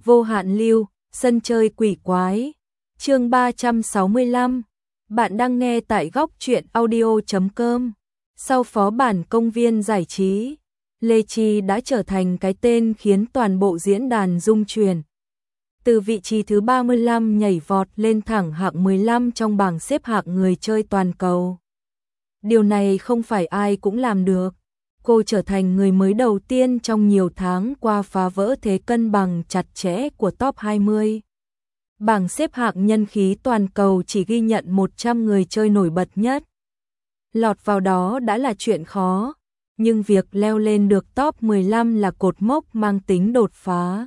Vô hạn lưu, sân chơi quỷ quái. Chương 365. Bạn đang nghe tại góc truyện audio.com. Sau phó bản công viên giải trí, Lê Chi đã trở thành cái tên khiến toàn bộ diễn đàn rung chuyển. Từ vị trí thứ 35 nhảy vọt lên thẳng hạng 15 trong bảng xếp hạng người chơi toàn cầu. Điều này không phải ai cũng làm được. Cô trở thành người mới đầu tiên trong nhiều tháng qua phá vỡ thế cân bằng chặt chẽ của top 20. Bảng xếp hạng nhân khí toàn cầu chỉ ghi nhận 100 người chơi nổi bật nhất. Lọt vào đó đã là chuyện khó, nhưng việc leo lên được top 15 là cột mốc mang tính đột phá.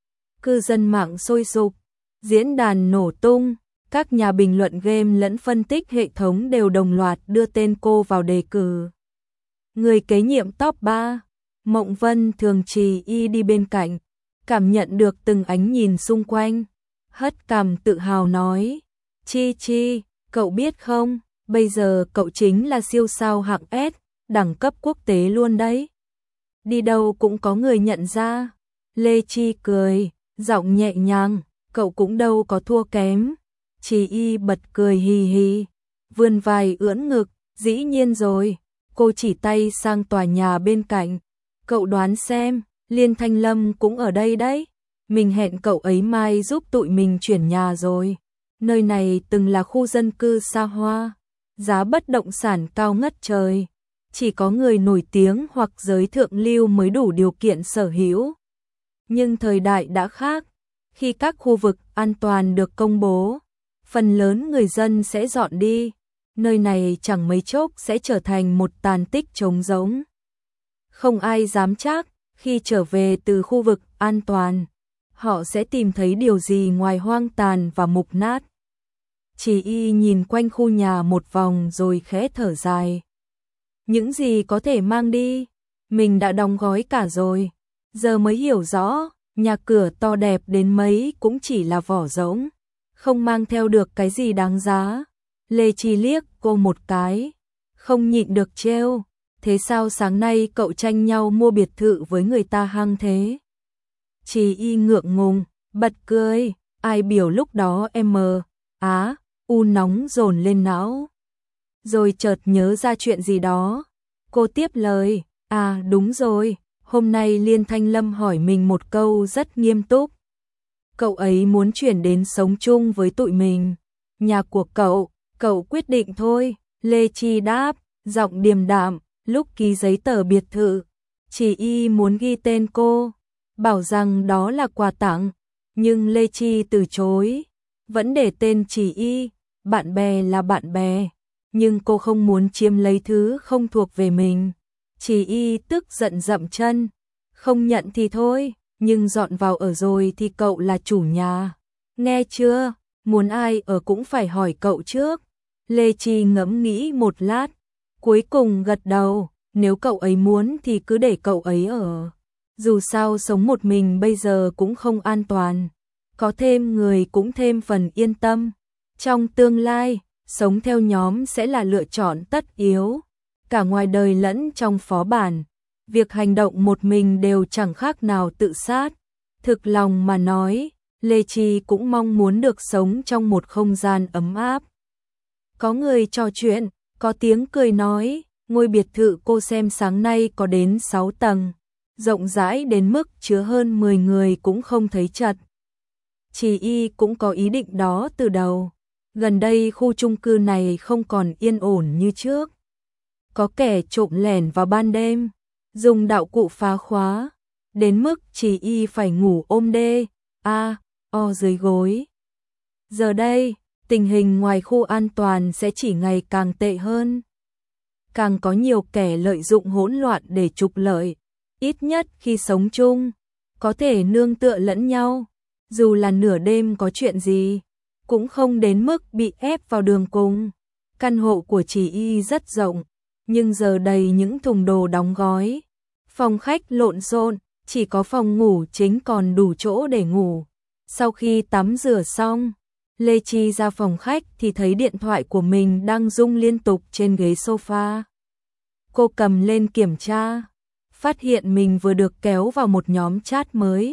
Cư dân mạng sôi sục, diễn đàn nổ tung, các nhà bình luận game lẫn phân tích hệ thống đều đồng loạt đưa tên cô vào đề cử. Người kế nhiệm top 3, Mộng Vân Thường Trì y đi bên cạnh, cảm nhận được từng ánh nhìn xung quanh, hất cằm tự hào nói, Chi Chi, cậu biết không, bây giờ cậu chính là siêu sao hạng S, đẳng cấp quốc tế luôn đấy. Đi đâu cũng có người nhận ra. Lê Chi cười, giọng nhẹ nhàng, cậu cũng đâu có thua kém. Chi y bật cười hì hì, vươn vai ưỡn ngực, dĩ nhiên rồi. Cô chỉ tay sang tòa nhà bên cạnh. Cậu đoán xem, Liên Thanh Lâm cũng ở đây đấy. Mình hẹn cậu ấy mai giúp tụi mình chuyển nhà rồi. Nơi này từng là khu dân cư xa hoa, giá bất động sản cao ngất trời. Chỉ có người nổi tiếng hoặc giới thượng lưu mới đủ điều kiện sở hữu. Nhưng thời đại đã khác. Khi các khu vực an toàn được công bố, phần lớn người dân sẽ dọn đi. Nơi này chẳng mấy chốc sẽ trở thành một tàn tích trống rỗng. Không ai dám chắc, khi trở về từ khu vực an toàn, họ sẽ tìm thấy điều gì ngoài hoang tàn và mục nát. Chỉ y nhìn quanh khu nhà một vòng rồi khẽ thở dài. Những gì có thể mang đi, mình đã đóng gói cả rồi. Giờ mới hiểu rõ, nhà cửa to đẹp đến mấy cũng chỉ là vỏ rỗng, không mang theo được cái gì đáng giá. Lê Chi liếc cô một cái, không nhịn được trêu, thế sao sáng nay cậu tranh nhau mua biệt thự với người ta hăng thế? Chi y ngượng ngùng, bật cười, ai biểu lúc đó em u nóng dồn lên não. Rồi chợt nhớ ra chuyện gì đó, cô tiếp lời, đúng rồi, hôm nay Liên Thanh Lâm hỏi mình một câu rất nghiêm túc. Cậu ấy muốn chuyển đến sống chung với tụi mình. Nhà của cậu quyết định thôi. Lê Chi đáp, giọng điềm đạm, lúc ký giấy tờ biệt thự, Chỉ y muốn ghi tên cô, bảo rằng đó là quà tặng, nhưng Lê Chi từ chối, vẫn để tên Chỉ y, bạn bè là bạn bè, nhưng cô không muốn chiếm lấy thứ không thuộc về mình. Chỉ y tức giận dậm chân, không nhận thì thôi, nhưng dọn vào ở rồi thì cậu là chủ nhà. Nghe chưa, muốn ai ở cũng phải hỏi cậu trước. Lê Chi ngẫm nghĩ một lát, cuối cùng gật đầu, nếu cậu ấy muốn thì cứ để cậu ấy ở. Dù sao sống một mình bây giờ cũng không an toàn, có thêm người cũng thêm phần yên tâm. Trong tương lai, sống theo nhóm sẽ là lựa chọn tất yếu, cả ngoài đời lẫn trong phó bản. Việc hành động một mình đều chẳng khác nào tự sát. Thực lòng mà nói, Lê Chi cũng mong muốn được sống trong một không gian ấm áp. Có người trò chuyện, có tiếng cười nói, ngôi biệt thự cô xem sáng nay có đến 6 tầng, rộng rãi đến mức chứa hơn 10 người cũng không thấy chật. Chỉ y cũng có ý định đó từ đầu. Gần đây khu chung cư này không còn yên ổn như trước. Có kẻ trộm lẻn vào ban đêm, dùng đạo cụ phá khóa, đến mức Chỉ y phải ngủ ôm dưới gối. Giờ đây, tình hình ngoài khu an toàn sẽ chỉ ngày càng tệ hơn. Càng có nhiều kẻ lợi dụng hỗn loạn để trục lợi, ít nhất khi sống chung, có thể nương tựa lẫn nhau, dù là nửa đêm có chuyện gì, cũng không đến mức bị ép vào đường cùng. Căn hộ của Chỉ y rất rộng, nhưng giờ đầy những thùng đồ đóng gói. Phòng khách lộn xộn, chỉ có phòng ngủ chính còn đủ chỗ để ngủ. Sau khi tắm rửa xong, Lê Chi ra phòng khách thì thấy điện thoại của mình đang rung liên tục trên ghế sofa. Cô cầm lên kiểm tra, phát hiện mình vừa được kéo vào một nhóm chat mới.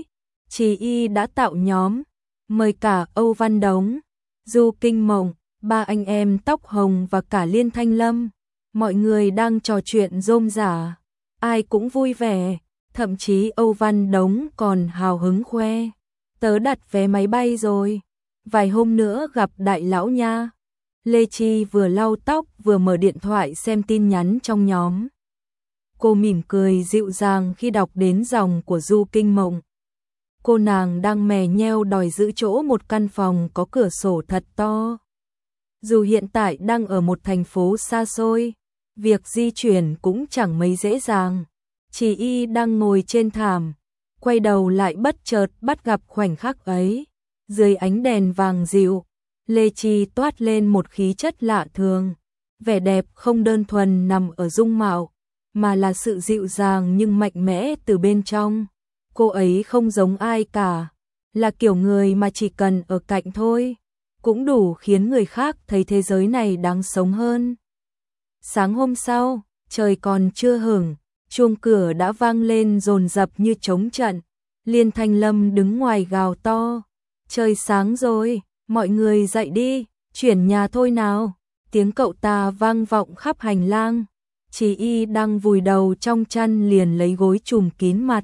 Chí Y đã tạo nhóm, mời cả Âu Văn Đống, Du Kinh Mộng, ba anh em tóc hồng và cả Liên Thanh Lâm. Mọi người đang trò chuyện rôm rả, ai cũng vui vẻ, thậm chí Âu Văn Đống còn hào hứng khoe. Tớ đặt vé máy bay rồi, vài hôm nữa gặp đại lão nha. Lê Chi vừa lau tóc vừa mở điện thoại xem tin nhắn trong nhóm. Cô mỉm cười dịu dàng khi đọc đến dòng của Du Kinh Mộng. Cô nàng đang mè nheo đòi giữ chỗ một căn phòng có cửa sổ thật to. Dù hiện tại đang ở một thành phố xa xôi, việc di chuyển cũng chẳng mấy dễ dàng. Chí Y đang ngồi trên thảm, quay đầu lại bất chợt bắt gặp khoảnh khắc ấy. Dưới ánh đèn vàng dịu, Lê Chi toát lên một khí chất lạ thường. Vẻ đẹp không đơn thuần nằm ở dung mạo, mà là sự dịu dàng nhưng mạnh mẽ từ bên trong. Cô ấy không giống ai cả, là kiểu người mà chỉ cần ở cạnh thôi, cũng đủ khiến người khác thấy thế giới này đáng sống hơn. Sáng hôm sau, trời còn chưa hửng, chuông cửa đã vang lên dồn dập như trống trận. Liên Thanh Lâm đứng ngoài gào to, trời sáng rồi, mọi người dậy đi, chuyển nhà thôi nào. Tiếng cậu ta vang vọng khắp hành lang. Chí Y đang vùi đầu trong chăn liền lấy gối trùm kín mặt.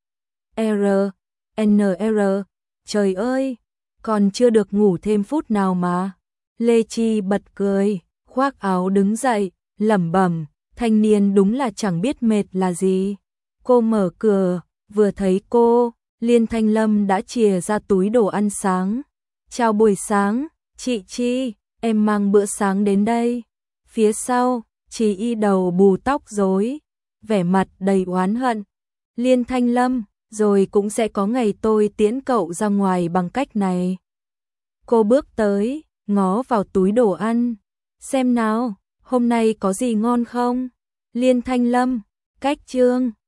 NR, trời ơi, còn chưa được ngủ thêm phút nào mà. Lê Chi bật cười, khoác áo đứng dậy, lẩm bẩm, thanh niên đúng là chẳng biết mệt là gì. Cô mở cửa, vừa thấy cô, Liên Thanh Lâm đã chìa ra túi đồ ăn sáng. Chào buổi sáng, chị Chi, em mang bữa sáng đến đây. Phía sau, Chí Y đầu bù tóc rối, vẻ mặt đầy oán hận. Liên Thanh Lâm, rồi cũng sẽ có ngày tôi tiễn cậu ra ngoài bằng cách này. Cô bước tới, ngó vào túi đồ ăn. Xem nào, hôm nay có gì ngon không? Liên Thanh Lâm, cách chương.